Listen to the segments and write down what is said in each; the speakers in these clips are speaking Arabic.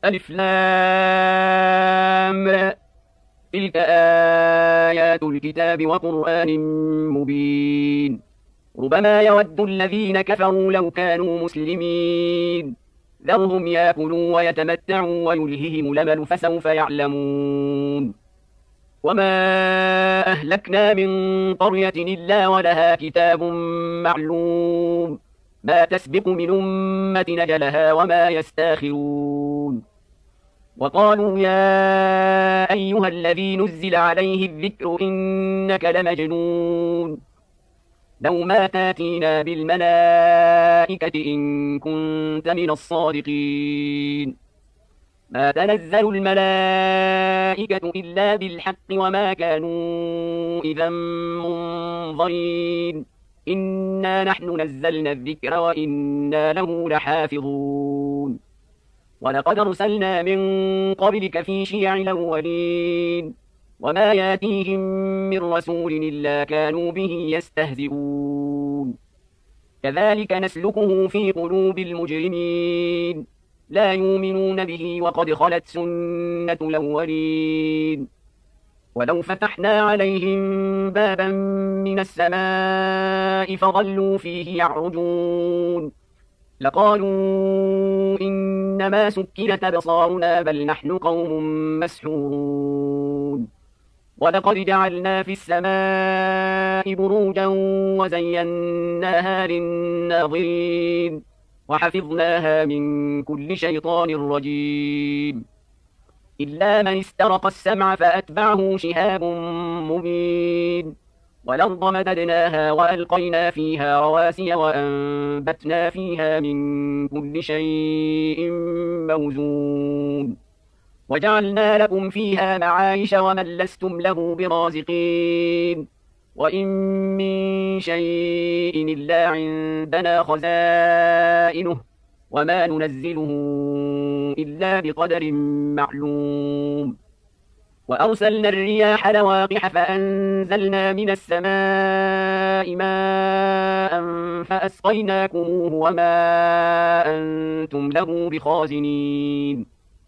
ألف لام را. تلك آيات الكتاب وقرآن مبين. ربما يود الذين كفروا لو كانوا مسلمين. ذرهم يأكلوا ويتمتعوا ويلههم الأمل فسوف يعلمون. وما أهلكنا من قرية إلا ولها كتاب معلوم. ما تسبق من أمة أجلها وما يستاخرون. وقالوا يا أيها الذي نزل عليه الذكر إنك لمجنون. لو ما تاتينا بالملائكة إن كنت من الصادقين. ما تنزل الملائكة إلا بالحق وما كانوا إذا منظرين. إنا نحن نزلنا الذكر وإنا له لحافظون. ولقد أرسلنا من قبلك في شيع الأولين. وما ياتيهم من رسول إلا كانوا به يستهزئون. كذلك نسلكه في قلوب المجرمين. لا يؤمنون به وقد خلت سنة الأولين. ولو فتحنا عليهم بابا من السماء فظلوا فيه يعرجون لقالوا إنما سكرت أبصارنا بل نحن قوم مسحورون. ولقد جعلنا في السماء بروجا وزيناها للناظرين وحفظناها من كل شيطان رجيم. إلا من استرق السمع فأتبعه شهاب مبين. والأرض مددناها وألقينا فيها رواسي وأنبتنا فيها من كل شيء موزون. وجعلنا لكم فيها معايش ومن لستم له برازقين. وإن من شيء إلا عندنا خزائنه وما ننزله إلا بقدر معلوم. وأرسلنا الرياح لواقح فأنزلنا من السماء ماء فأسقيناكموه وما أنتم له بخازنين.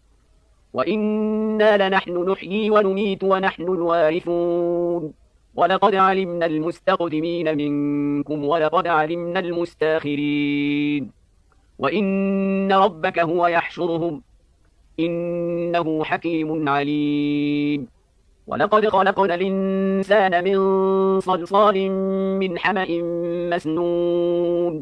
وإنا لنحن نحيي ونميت ونحن الوارثون. ولقد علمنا المستقدمين منكم ولقد علمنا المستاخرين. وإن ربك هو يحشرهم إنه حكيم عليم. ولقد خلقنا الإنسان من صلصال من حمأ مسنون.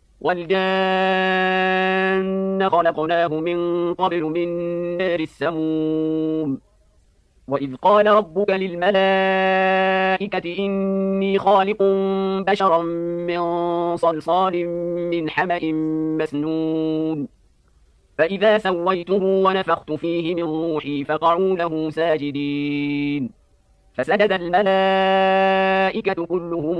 والجان خلقناه من قبل من نار السموم. وإذ قال ربك للملائكة إني خالق بشرا من صلصال من حمأ مسنون. فإذا سويته ونفخت فيه من روحي فقعوا له ساجدين. فسجد الملائكة كلهم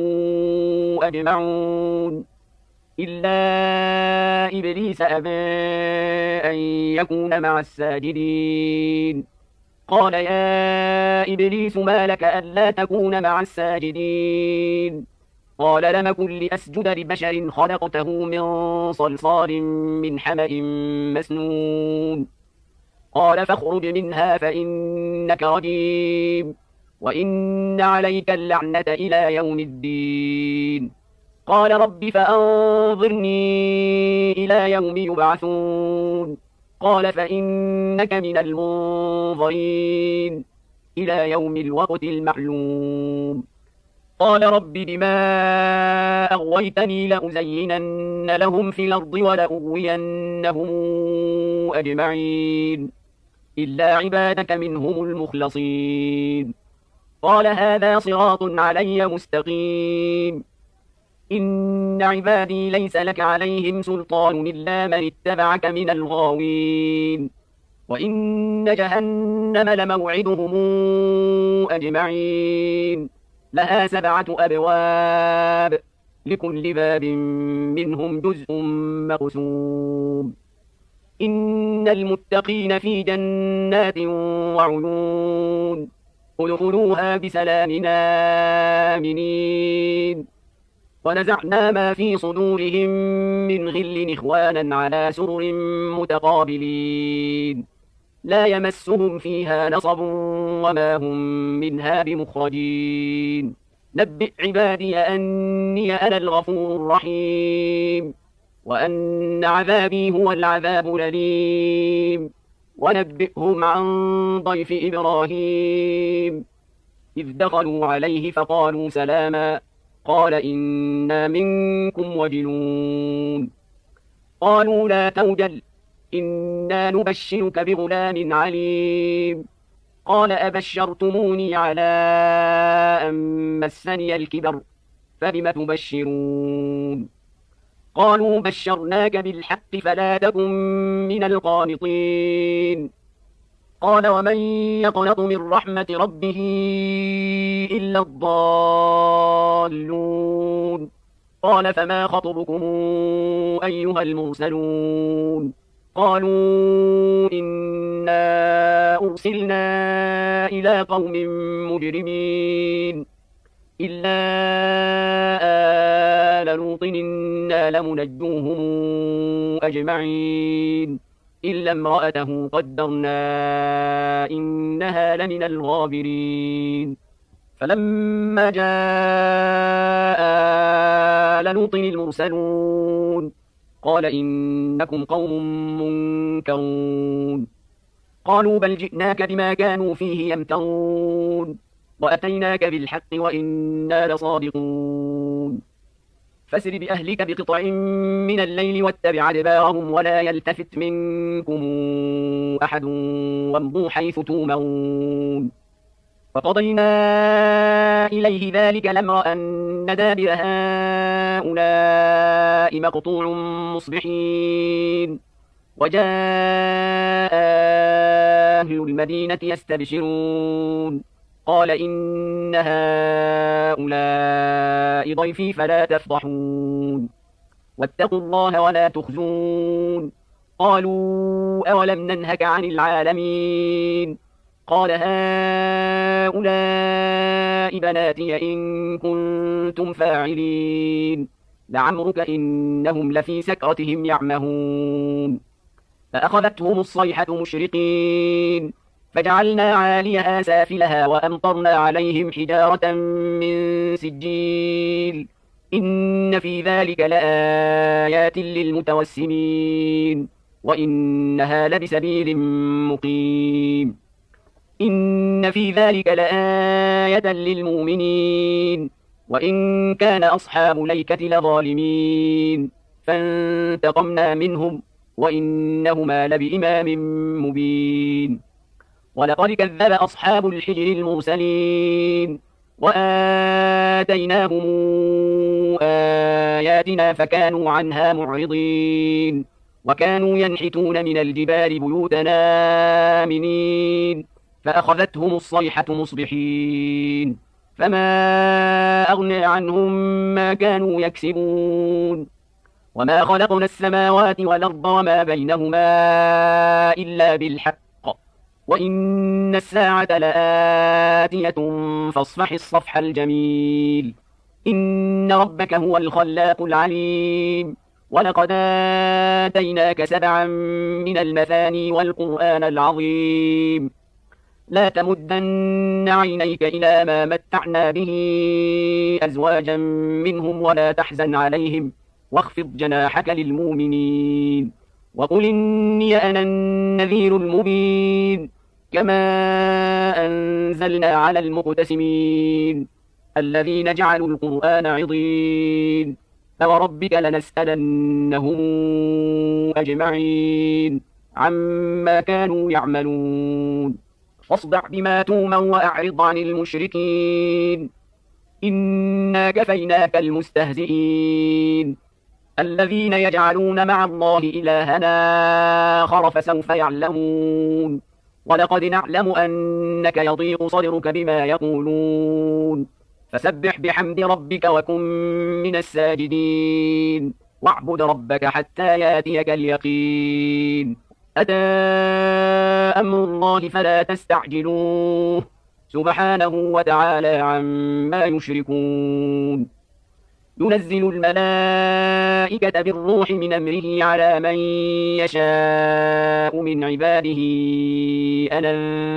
أجمعون إلا إبليس أبى أن يكون مع الساجدين. قال يا إبليس ما لك ألا تكون مع الساجدين؟ قال لم كن لأسجد لبشر خلقته من صلصال من حمأ مسنون. قال فاخرج منها فإنك رجيم وإن عليك اللعنة إلى يوم الدين. قال رب فأنظرني إلى يوم يبعثون. قال فإنك من المنظرين إلى يوم الوقت المعلوم. قال رب بما أغويتني لأزينن لهم في الأرض ولأغوينهم أجمعين إلا عبادك منهم المخلصين. قال هذا صراط علي مستقيم. إن عبادي ليس لك عليهم سلطان إلا من اتبعك من الغاوين. وإن جهنم لموعدهم أجمعين لها 7 أبواب لكل باب منهم جزء مقسوم. إن المتقين في جنات وعيون ادخلوها بسلام آمنين. ونزعنا ما في صدورهم من غل إخوانا على سرر متقابلين لا يمسهم فيها نصب وما هم منها بمخرجين نبئ عبادي أني أنا الغفور الرحيم وأن عذابي هو العذاب الأليم ونبئهم عن ضيف إبراهيم إذ دخلوا عليه فقالوا سلاما قال إنا منكم وجلون قالوا لا توجل إنا نبشرك بغلام عليم قال أبشرتموني على أن مسني الكبر فبم تبشرون قالوا بشرناك بالحق فلا تكن من القانطين قال ومن يقنط من رحمة ربه إلا الضالون قال فما خطبكم أيها المرسلون قالوا إنا أرسلنا إلى قوم مجرمين إلا آل لوط إنا لمنجوهم أجمعين إلا امرأته قدرنا إنها لمن الغابرين فلما جاء آل لوط المرسلون قال إنكم قوم منكرون قالوا بل جئناك بما كانوا فيه يمترون وأتيناك بالحق وإنا لصادقون فاسر بأهلك بقطع من الليل واتبع أدبارهم ولا يلتفت منكم أحد وامضوا حيث تومرون فقضينا إليه ذلك الأمر أن دابر هؤلاء مقطوع مصبحين وجاء أهل المدينة يستبشرون قال إن هؤلاء ضيفي فلا تفضحون واتقوا الله ولا تخزون قالوا أولم ننهك عن العالمين قال هؤلاء بناتي إن كنتم فاعلين لعمرك إنهم لفي سكرتهم يعمهون فأخذتهم الصيحة مشرقين فجعلنا عاليها سافلها وأمطرنا عليهم حجارة من سجيل إن في ذلك لآيات للمتوسمين وإنها لبسبيل مقيم إن في ذلك لآية للمؤمنين وإن كان أصحاب الأيكة لظالمين فانتقمنا منهم وإنهما لبإمام مبين ولقد كذب أصحاب الحجر المرسلين وآتيناهم آياتنا فكانوا عنها معرضين وكانوا ينحتون من الجبال بيوتنا آمنين فأخذتهم الصيحة مصبحين فما أغنى عنهم ما كانوا يكسبون وما خلقنا السماوات والأرض وما بينهما إلا بالحق وإن الساعة لآتية فاصفح الصفح الجميل إن ربك هو الخلاق العليم ولقد آتيناك 7 من المثاني والقرآن العظيم لا تمدن عينيك إلى ما متعنا به أزواجا منهم ولا تحزن عليهم واخفض جناحك للمؤمنين وقل إني أنا النذير المبين كما أنزلنا على المقتسمين الذين جعلوا القرآن عضين فوربك لنسألنهم أجمعين عما كانوا يعملون فاصدع بما تومر وأعرض عن المشركين إنا كفيناك المستهزئين الذين يجعلون مع الله إلهنا آخر فسوف يعلمون ولقد نعلم أنك يضيق صدرك بما يقولون فسبح بحمد ربك وكن من الساجدين واعبد ربك حتى ياتيك اليقين أتى أمر الله فلا تستعجلوه سبحانه وتعالى عما يشركون ينزل الملائكة بالروح من أمره على من يشاء من عباده أن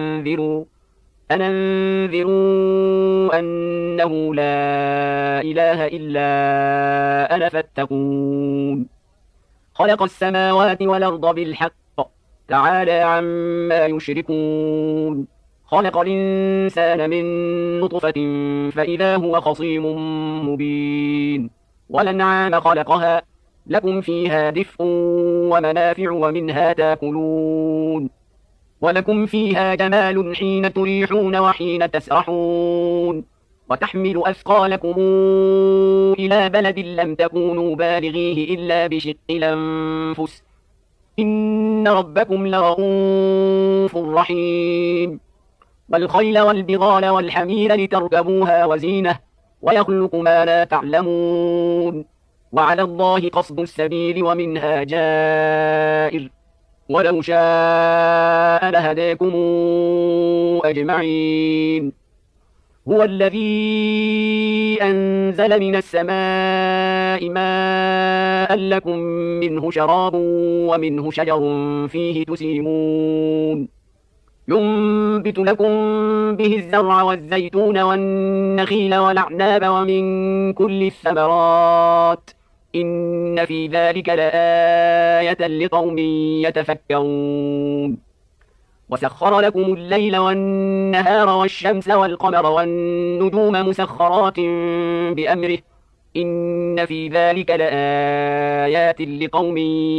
أنذروا أنه لا إله إلا أنا فاتقون. خلق السماوات والأرض بالحق تعالى عما يشركون. خلق الإنسان من نطفة فإذا هو خصيم مبين. والأنعام خلقها لكم فيها دفء ومنافع ومنها تاكلون. ولكم فيها جمال حين تريحون وحين تسرحون. وتحمل أثقالكم إلى بلد لم تكونوا بالغيه إلا بشق الأنفس إن ربكم لرءوف رحيم. والخيل والبغال والحمير لتركبوها وزينة ويخلق ما لا تعلمون. وعلى الله قصد السبيل ومنها جائر ولو شاء لهداكم أجمعين. هو الذي أنزل من السماء ماء لكم منه شراب ومنه شجر فيه تسيمون. ينبت لكم به الزرع والزيتون والنخيل والأعناب ومن كل الثمرات إن في ذلك لآية لقوم يتفكرون. وسخر لكم الليل والنهار والشمس والقمر والنجوم مسخرات بأمره إن في ذلك لآيات لقوم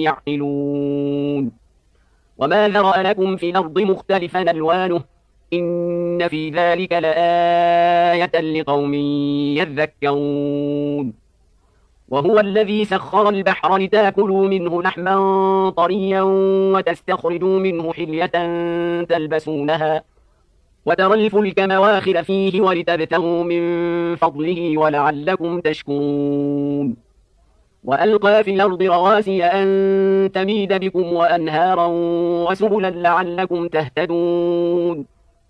يعقلون. وما ذرأ لكم في الأرض مختلفا ألوانه إن في ذلك لآية لقوم يذكرون. وهو الذي سخر البحر لتاكلوا منه لحما طريا وتستخرجوا منه حلية تلبسونها وترى الفلك مواخر فيه ولتبتغوا من فضله ولعلكم تشكرون. وألقى في الأرض رواسي أن تميد بكم وأنهارا وسبلا لعلكم تهتدون.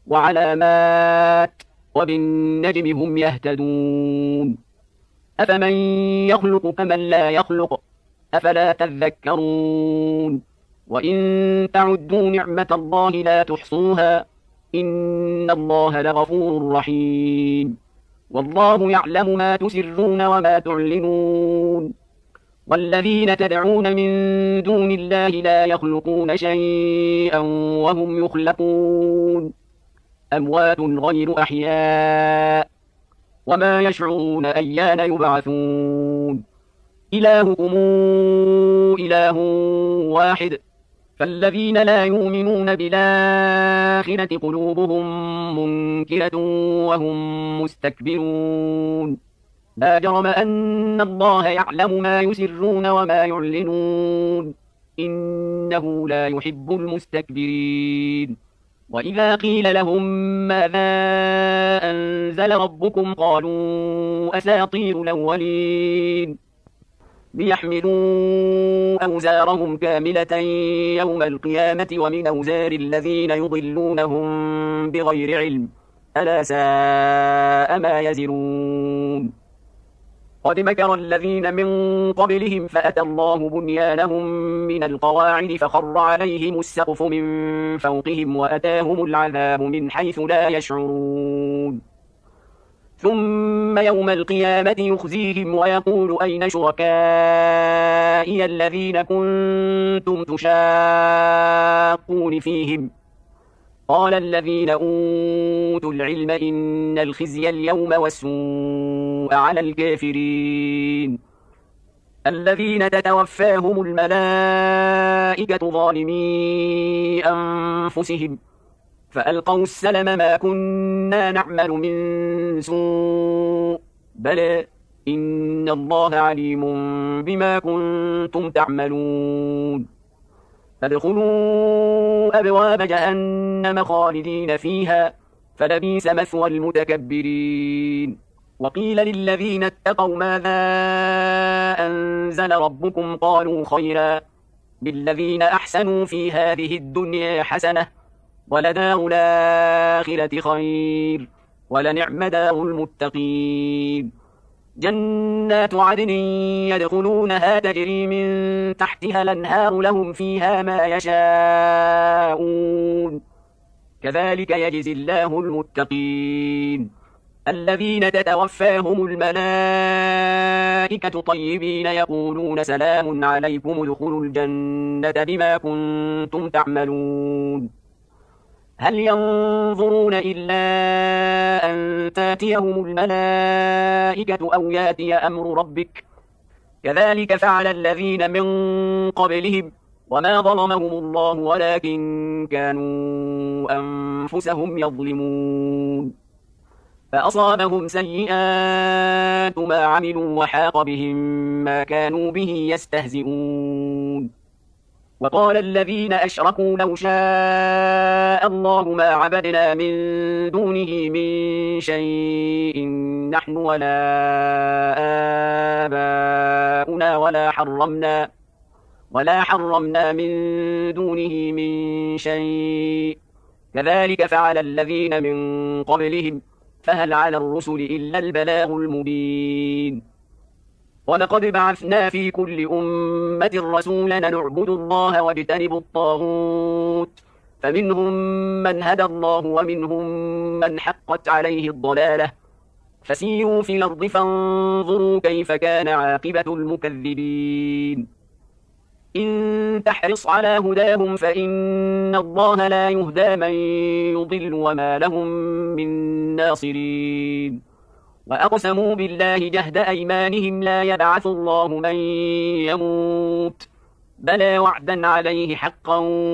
وعلامات وبالنجم هم يهتدون. أفمن يخلق كمن لا يخلق أفلا تذكرون. وإن تعدوا نعمة الله لا تحصوها إن الله لغفور رحيم. والله يعلم ما تسرون وما تعلنون. والذين تدعون من دون الله لا يخلقون شيئا وهم يخلقون. أموات غير أحياء وما يشعرون أيان يبعثون. إلهكم إله واحد فالذين لا يؤمنون بالآخرة قلوبهم منكرة وهم مستكبرون. لا جرم أن الله يعلم ما يسرون وما يعلنون إنه لا يحب المستكبرين. وإذا قيل لهم ماذا أنزل ربكم قالوا أساطير الأولين ليحملوا أوزارهم كاملة يوم القيامة ومن أوزار الذين يضلونهم بغير علم ألا ساء ما يزرون. قد مكر الذين من قبلهم فأتى الله بنيانهم من القواعد فخر عليهم السقف من فوقهم وأتاهم العذاب من حيث لا يشعرون. ثم يوم القيامة يخزيهم ويقول أين شركائي الذين كنتم تشاقون فيهم قال الذين أوتوا العلم إن الخزي اليوم والسوء على الكافرين الذين تتوفاهم الملائكة ظالمي أنفسهم فألقوا السلم ما كنا نعمل من سوء بلى إن الله عليم بما كنتم تعملون. فادخلوا أبواب جهنم خالدين فيها فلبئس مثوى المتكبرين. وقيل للذين اتقوا ماذا أنزل ربكم قالوا خيرا للذين أحسنوا في هذه الدنيا حسنة ولدار الآخرة خير ولنعم دار المتقين. جنات عدن يدخلونها تجري من تحتها الأنهار لهم فيها ما يشاءون كذلك يجزي الله المتقين الذين تتوفاهم الملائكة طيبين يقولون سلام عليكم ادخلوا الجنة بما كنتم تعملون هل ينظرون إلا أن تاتيهم الملائكة أو ياتي أمر ربك كذلك فعل الذين من قبلهم وما ظلمهم الله ولكن كانوا أنفسهم يظلمون فأصابهم سيئات ما عملوا وحاق بهم ما كانوا به يستهزئون وقال الذين أشركوا لو شاء الله ما عبدنا من دونه من شيء نحن ولا آباؤنا ولا حرمنا من دونه من شيء كذلك فعل الذين من قبلهم فهل على الرسل إلا البلاغ المبين ولقد بعثنا في كل أمة رسولا نعبد الله واجتنبوا الطاغوت فمنهم من هدى الله ومنهم من حقت عليه الضلالة فسيروا في الأرض فانظروا كيف كان عاقبة المكذبين إن تحرص على هداهم فإن الله لا يهدى من يضل وما لهم من ناصرين وأقسموا بالله جهد أيمانهم لا يبعث الله من يموت بلى وعدا عليه حقا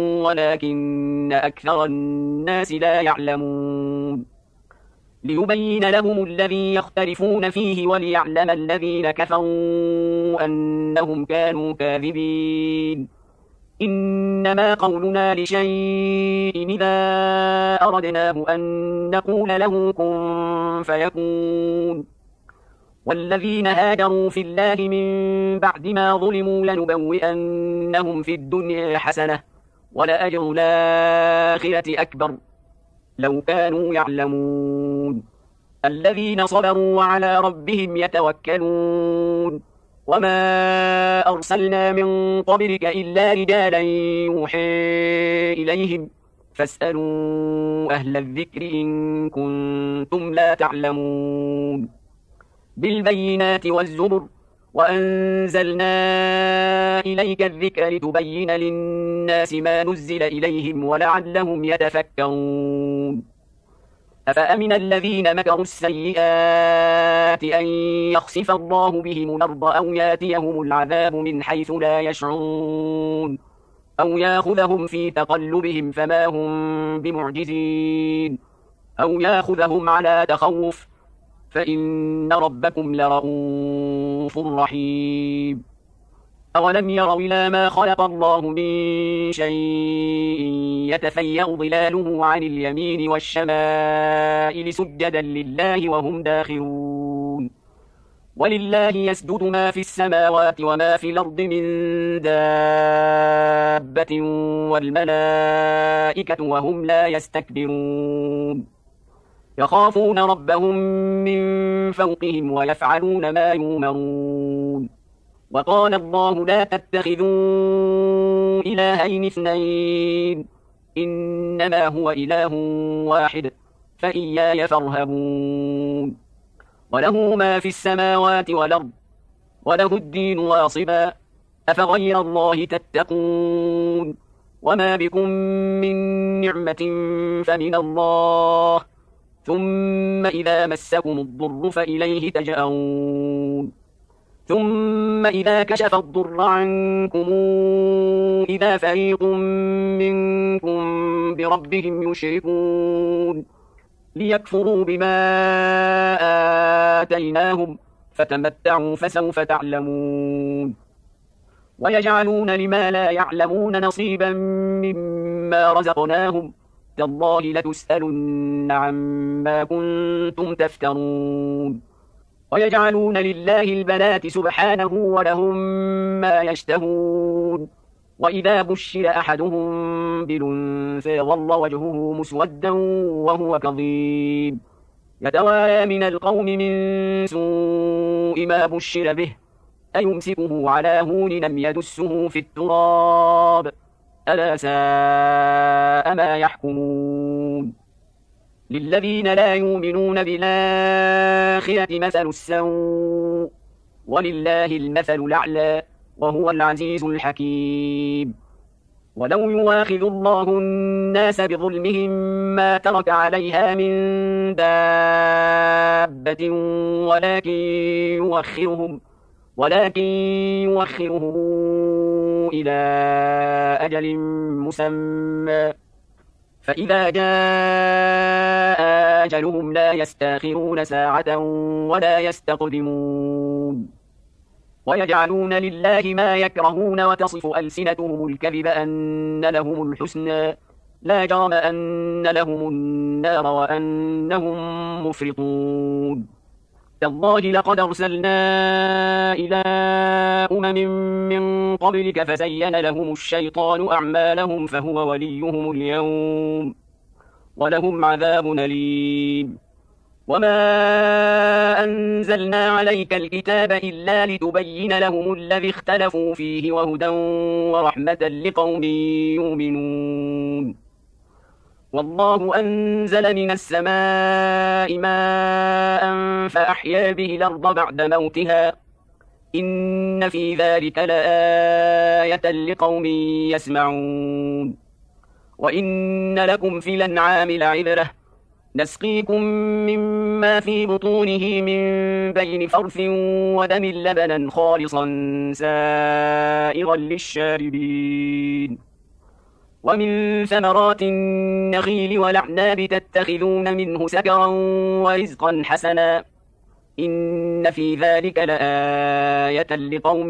ولكن أكثر الناس لا يعلمون ليبين لهم الذي يختلفون فيه وليعلم الذين كفروا أنهم كانوا كاذبين إنما قولنا لشيء إذا أردناه أن نقول له كن فيكون والذين هاجروا في الله من بعد ما ظلموا لنبوئنهم في الدنيا حسنة ولأجر الآخرة أكبر لو كانوا يعلمون الذين صبروا وعلى ربهم يتوكلون وما أرسلنا من قبلك إلا رجالا يوحي إليهم فاسألوا أهل الذكر إن كنتم لا تعلمون بالبينات والزبر وأنزلنا إليك الذكر لتبين للناس ما نزل إليهم ولعلهم يتفكرون أفأمن الذين مكروا السيئات أن يخسف الله بهم الأرض أو ياتيهم العذاب من حيث لا يشعرون أو ياخذهم في تقلبهم فما هم بمعجزين أو ياخذهم على تخوف فإن ربكم لرؤوف رحيم أولم يروا إلى ما خلق الله من شيء يتفيأ ظلاله عن اليمين والشمائل سجدا لله وهم داخرون ولله يسجد ما في السماوات وما في الأرض من دابة والملائكة وهم لا يستكبرون يخافون ربهم من فوقهم ويفعلون ما يؤمرون وقال الله لا تتخذوا إلهين اثنين إنما هو إله واحد فإياي فارهبون وله ما في السماوات والأرض وله الدين واصبا أفغير الله تتقون وما بكم من نعمة فمن الله ثم إذا مسكم الضر فإليه تجأرون ثم إذا كشف الضر عنكم إذا فريق منكم بربهم يشركون ليكفروا بما آتيناهم فتمتعوا فسوف تعلمون ويجعلون لما لا يعلمون نصيبا مما رزقناهم تالله لتسألن عما كنتم تفترون ويجعلون لله البنات سبحانه ولهم ما يشتهون وإذا بشر أحدهم بالأنثى ظل وجهه مسودا وهو كظيم يتوارى من القوم من سوء السوء ما بشر به أيمسكه على هون لم يدسه في التراب ألا ساء ما يحكمون للذين لا يؤمنون بالآخرة مثل السوء ولله المثل الأعلى وهو العزيز الحكيم ولو يواخذ الله الناس بظلمهم ما ترك عليها من دابة ولكن يوخرهم إلى أجل مسمى فإذا جاء أجلهم لا يستأخرون ساعة ولا يستقدمون ويجعلون لله ما يكرهون وتصف ألسنتهم الكذب أن لهم الحسنى لا جرم أن لهم النار وأنهم مفرطون تالله لقد أرسلنا إلى من قبلك فزين لهم الشيطان أعمالهم فهو وليهم اليوم ولهم عذاب أليم وما أنزلنا عليك الكتاب إلا لتبين لهم الذي اختلفوا فيه وهدى ورحمة لقوم يؤمنون والله أنزل من السماء ماء فأحيا به الأرض بعد موتها إن في ذلك لآية لقوم يسمعون وإن لكم في الأنعام لعبرة نسقيكم مما في بطونه من بين فرث ودم لبنا خالصا سائغا للشاربين ومن ثمرات النخيل والأعناب تتخذون منه سكرا ورزقا حسنا إن في ذلك لآية لقوم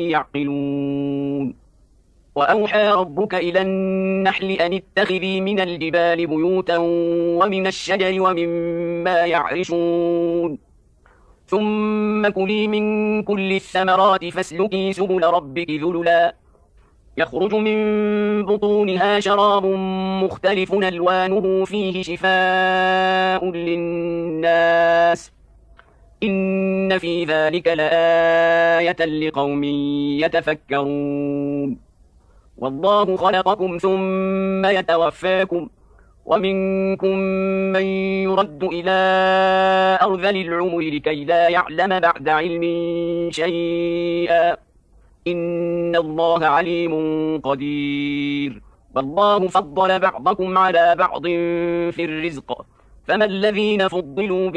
يعقلون وأوحى ربك إلى النحل أن اتخذي من الجبال بيوتا ومن الشجر ومما يعرشون ثم كلي من كل الثمرات فاسلكي سبل ربك ذللا يخرج من بطونها شراب مختلف ألوانه فيه شفاء للناس إن في ذلك لآية لقوم يتفكرون والله خلقكم ثم يتوفاكم ومنكم من يرد إلى أرذل العمر لكي لا يعلم بعد علم شيئا إن الله عليم قدير والله فضل بعضكم على بعض في الرزق فما الذين فضلوا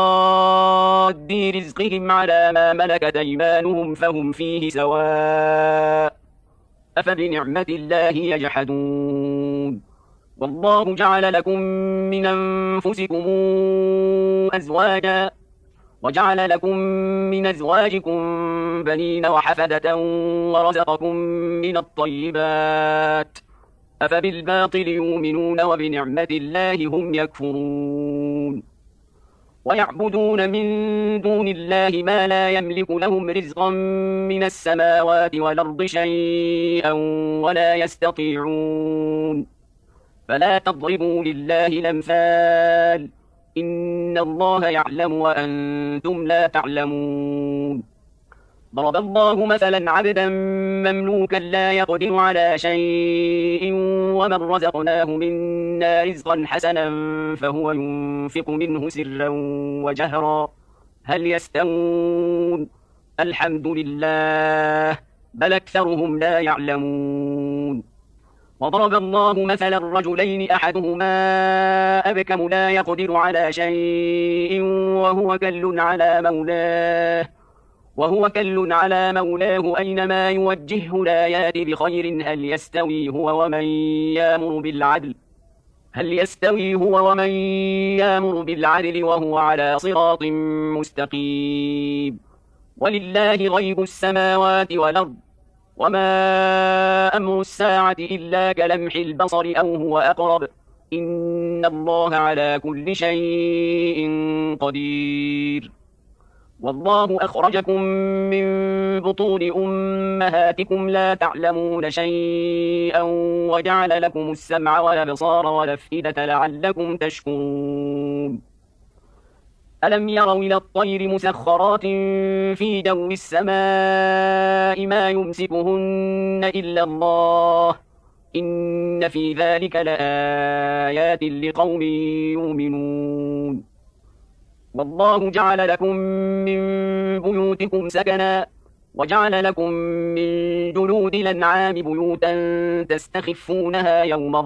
براد رزقهم على ما ملكت أيمانهم فهم فيه سواء أفبنعمة الله يجحدون والله جعل لكم من أنفسكم أزواجا وجعل لكم من أزواجكم بنين وحفدة ورزقكم من الطيبات أفبالباطل يؤمنون وبنعمة الله هم يكفرون ويعبدون من دون الله ما لا يملك لهم رزقا من السماوات والأرض شيئا ولا يستطيعون فلا تضربوا لله الأمثال إن الله يعلم وأنتم لا تعلمون ضرب الله مثلا عبدا مملوكا لا يقدر على شيء ومن رزقناه منا رزقا حسنا فهو ينفق منه سرا وجهرا هل يستوون الحمد لله بل أكثرهم لا يعلمون وضرب الله مثلا رجلين أحدهما أبكم لا يقدر على شيء وهو كل على مولاه أينما يوجهه لا يأت بخير هل يستوي هو ومن يامر بالعدل وهو على صراط مستقيم ولله غيب السماوات والأرض وما أمر الساعة إلا كلمح البصر أو هو أقرب إن الله على كل شيء قدير والله أخرجكم من بطون أمهاتكم لا تعلمون شيئا وجعل لكم السمع والأبصار والأفئدة لعلكم تشكرون ألم يروا إلى الطير مسخرات في جو السماء ما يمسكهن إلا الله إن في ذلك لآيات لقوم يؤمنون والله جعل لكم من بيوتكم سكنا وجعل لكم من جلود الأنعام بيوتا تستخفونها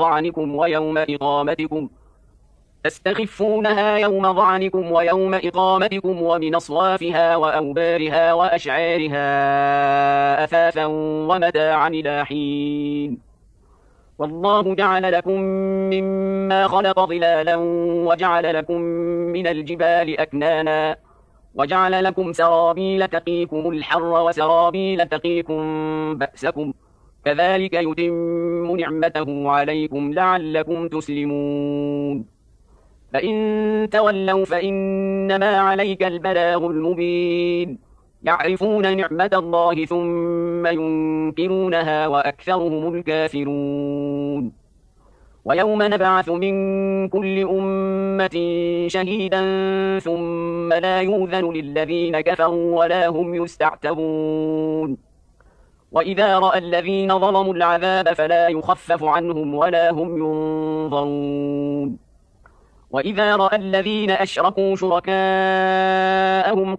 يوم ظعنكم ويوم إقامتكم ومن أصوافها وأوبارها وأشعارها أثاثا ومتاعا إلى حين والله جعل لكم مما خلق ظلالا وجعل لكم من الجبال أكنانا وجعل لكم سرابيل تقيكم الحر وسرابيل تقيكم بأسكم كذلك يتم نعمته عليكم لعلكم تسلمون فإن تولوا فإنما عليك البلاغ المبين يعرفون نعمة الله ثم ينكرونها وأكثرهم الكافرون ويوم نبعث من كل أمة شهيدا ثم لا يؤذن للذين كفروا ولا هم يستعتبون وإذا رأى الذين ظلموا العذاب فلا يخفف عنهم ولا هم ينظرون وإذا رأى الذين أشركوا شركاءهم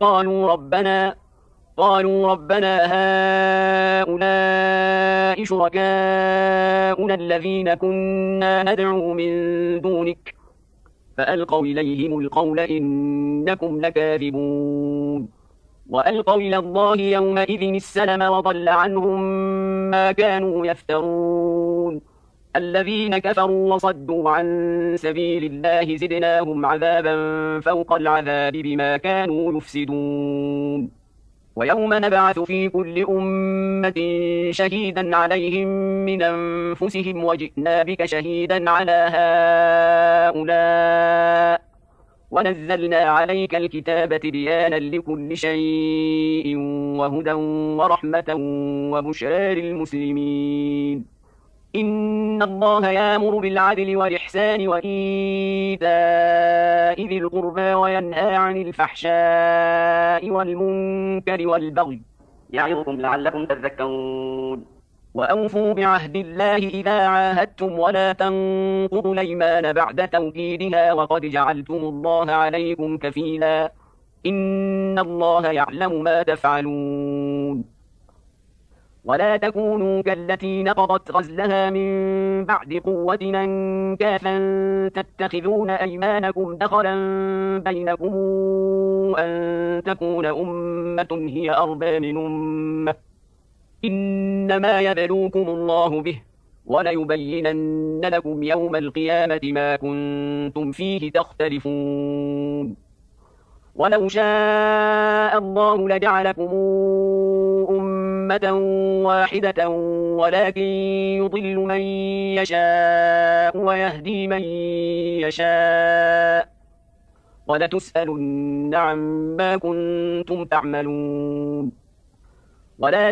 قالوا ربنا هؤلاء شركاؤنا الذين كنا ندعو من دونك فألقوا إليهم القول إنكم لكاذبون وألقوا إلى الله يومئذ السلم وضل عنهم ما كانوا يفترون الذين كفروا وصدوا عن سبيل الله زدناهم عذابا فوق العذاب بما كانوا يفسدون ويوم نبعث في كل أمة شهيدا عليهم من أنفسهم وجئنا بك شهيدا على هؤلاء ونزلنا عليك الكتاب تبيانا لكل شيء وهدى ورحمة وبشرى للمسلمين إن الله يأمر بالعدل والإحسان وإيتاء ذي القربى وينهى عن الفحشاء والمنكر والبغي يعظكم لعلكم تذكرون وأوفوا بعهد الله إذا عاهدتم ولا تنقضوا الأيمان بعد توكيدها وقد جعلتم الله عليكم كفيلا إن الله يعلم ما تفعلون ولا تكونوا كالتي نقضت غزلها من بعد قوة أنكاثا تتخذون أيمانكم دخلا بينكم أن تكون أمة هي أربى من أمة إنما يبلوكم الله به وليبينن لكم يوم القيامة ما كنتم فيه تختلفون ولو شاء الله لجعلكم أمة واحدة ولكن يضل من يشاء ويهدي من يشاء ولتسألن عما كنتم تعملون ولا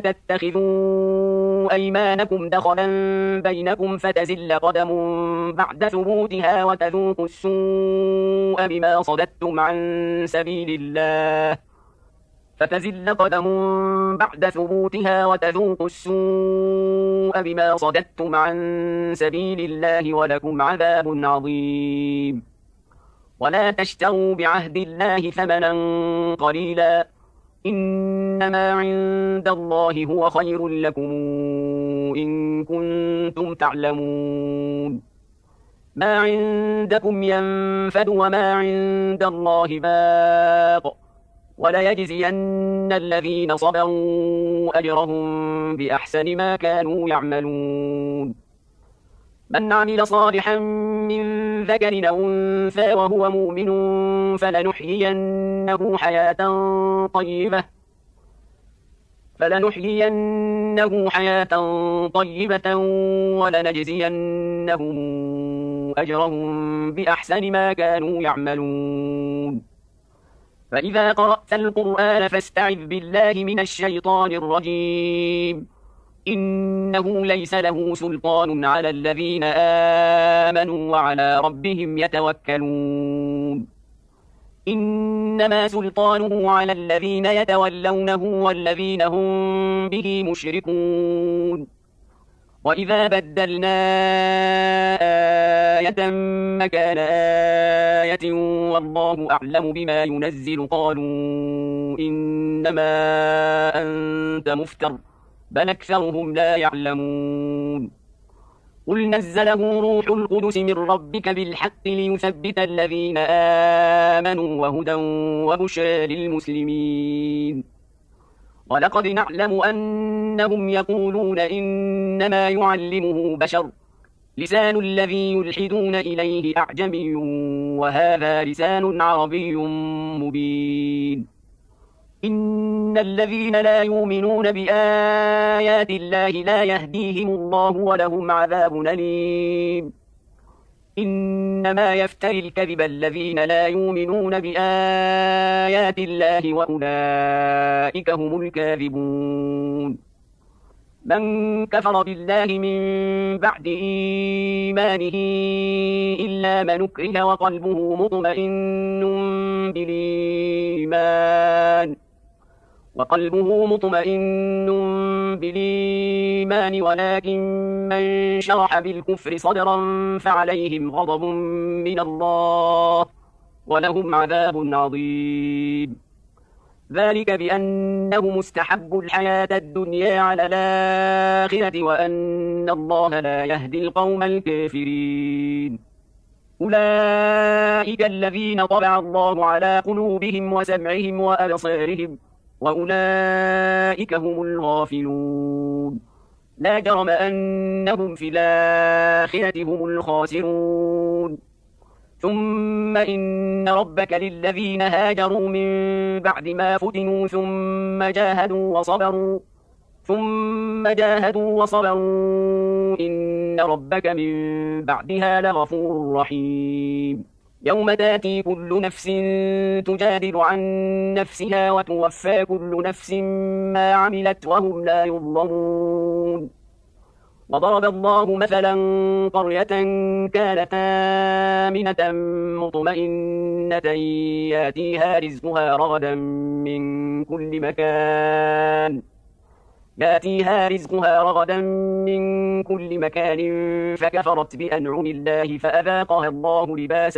تتخذوا أيمانكم دخلا بينكم فتزل قدم بعد ثبوتها وتذوقوا السوء بما صددتم عن سبيل الله فتزل قدم بعد ثبوتها وتذوقوا السوء بما صددتم عن سبيل الله ولكم عذاب عظيم ولا تشتروا بعهد الله ثمنا قليلا إنما عند الله هو خير لكم إن كنتم تعلمون ما عندكم ينفد وما عند الله باق وليجزين الذين صبروا أجرهم بأحسن ما كانوا يعملون من عمل صالحا من ذكر أو أنثى وهو مؤمن فلنحيينه حياة طيبة ولنجزينهم أجرهم بأحسن ما كانوا يعملون فإذا قرأت القرآن فاستعذ بالله من الشيطان الرجيم إنه ليس له سلطان على الذين آمنوا وعلى ربهم يتوكلون إنما سلطانه على الذين يتولونه والذين هم به مشركون. وإذا بدلنا آية مكان آية والله أعلم بما ينزل قالوا إنما أنت مفتر بل أكثرهم لا يعلمون. قل نزله روح القدس من ربك بالحق ليثبت الذين آمنوا وهدى وبشرى للمسلمين. ولقد نعلم أنهم يقولون إنما يعلمه بشر لسان الذي يلحدون إليه أعجمي وهذا لسان عربي مبين. إن الذين لا يؤمنون بآيات الله لا يهديهم الله ولهم عذاب أليم. إنما يفتري الكذب الذين لا يؤمنون بآيات الله وأولئك هم الكاذبون. من كفر بالله من بعد إيمانه إلا من أكره وقلبه مطمئن بالإيمان ولكن من شرح بالكفر صدرا فعليهم غضب من الله ولهم عذاب عظيم. ذلك بأنهم استحبوا الحياة الدنيا على الآخرة وأن الله لا يهدي القوم الكافرين. أولئك الذين طبع الله على قلوبهم وسمعهم وأبصارهم وأولئك هم الغافلون. لا جرم أنهم في الآخرة هم الخاسرون. ثم إن ربك للذين هاجروا من بعد ما فتنوا ثم جاهدوا وصبروا إن ربك من بعدها لغفور رحيم. يوم تأتي كل نفس تجادل عن نفسها وتوفى كل نفس ما عملت وهم لا يظلمون. وضرب الله مثلا قرية كانت آمنة مطمئنة يأتيها رزقها رغدا من كل مكان فكفرت بأنعم الله فأذاقها الله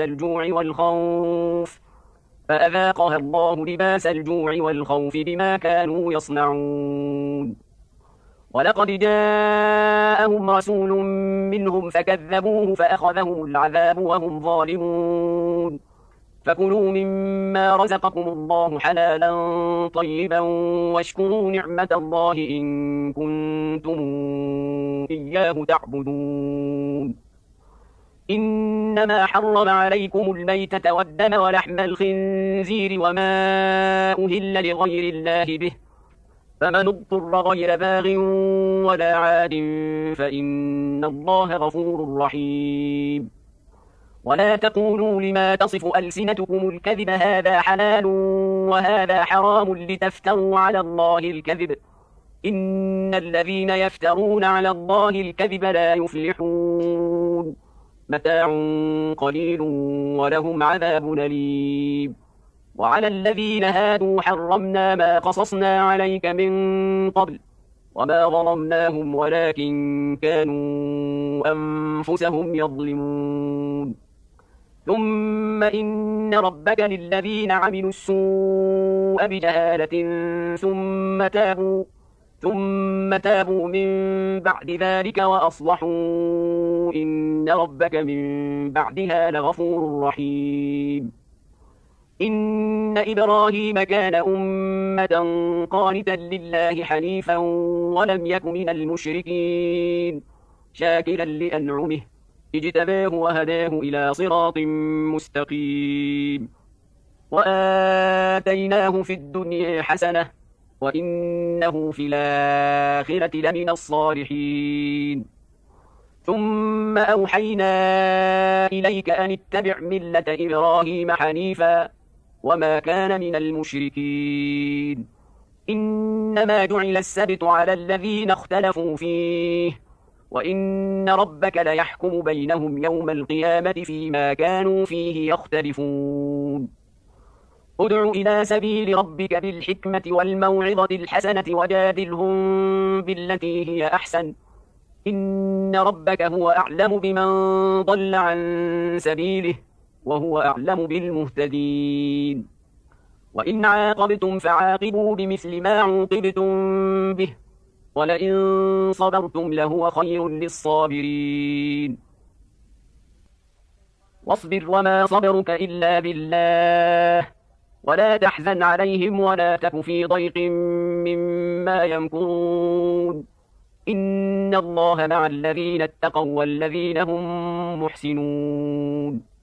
لباس الجوع والخوف بما كانوا يصنعون. ولقد جاءهم رسول منهم فكذبوه فأخذهم العذاب وهم ظالمون. فكلوا مما رزقكم الله حلالا طيبا واشكروا نعمة الله إن كنتم إياه تعبدون. إنما حرم عليكم الميتة والدم ولحم الخنزير وما أهل لغير الله به فمن اضطر غير باغ ولا عاد فإن الله غفور رحيم. ولا تقولوا لما تصف ألسنتكم الكذب هذا حلال وهذا حرام لتفتروا على الله الكذب إن الذين يفترون على الله الكذب لا يفلحون. متاع قليل ولهم عذاب أليم. وعلى الذين هادوا حرمنا ما قصصنا عليك من قبل وما ظلمناهم ولكن كانوا أنفسهم يظلمون. ثم إن ربك للذين عملوا السوء بجهالة ثم تابوا من بعد ذلك وأصلحوا إن ربك من بعدها لغفور رحيم. إن إبراهيم كان أمة قانتا لله حنيفا ولم يك من المشركين شاكرا لأنعمه اجتباه وهداه إلى صراط مستقيم. وآتيناه في الدنيا حسنة وإنه في الآخرة لمن الصالحين. ثم أوحينا إليك أن اتبع ملة إبراهيم حنيفا وما كان من المشركين. إنما جعل السبت على الذين اختلفوا فيه وإن ربك ليحكم بينهم يوم القيامة فيما كانوا فيه يختلفون. ادع إلى سبيل ربك بالحكمة والموعظة الحسنة وجادلهم بالتي هي أحسن إن ربك هو أعلم بمن ضل عن سبيله وهو أعلم بالمهتدين وإن عاقبتم فعاقبوا بمثل ما عوقبتم به ولئن صبرتم لهو خير للصابرين واصبر وما صبرك إلا بالله ولا تحزن عليهم ولا تك في ضيق مما يمكرون إن الله مع الذين اتقوا والذين هم محسنون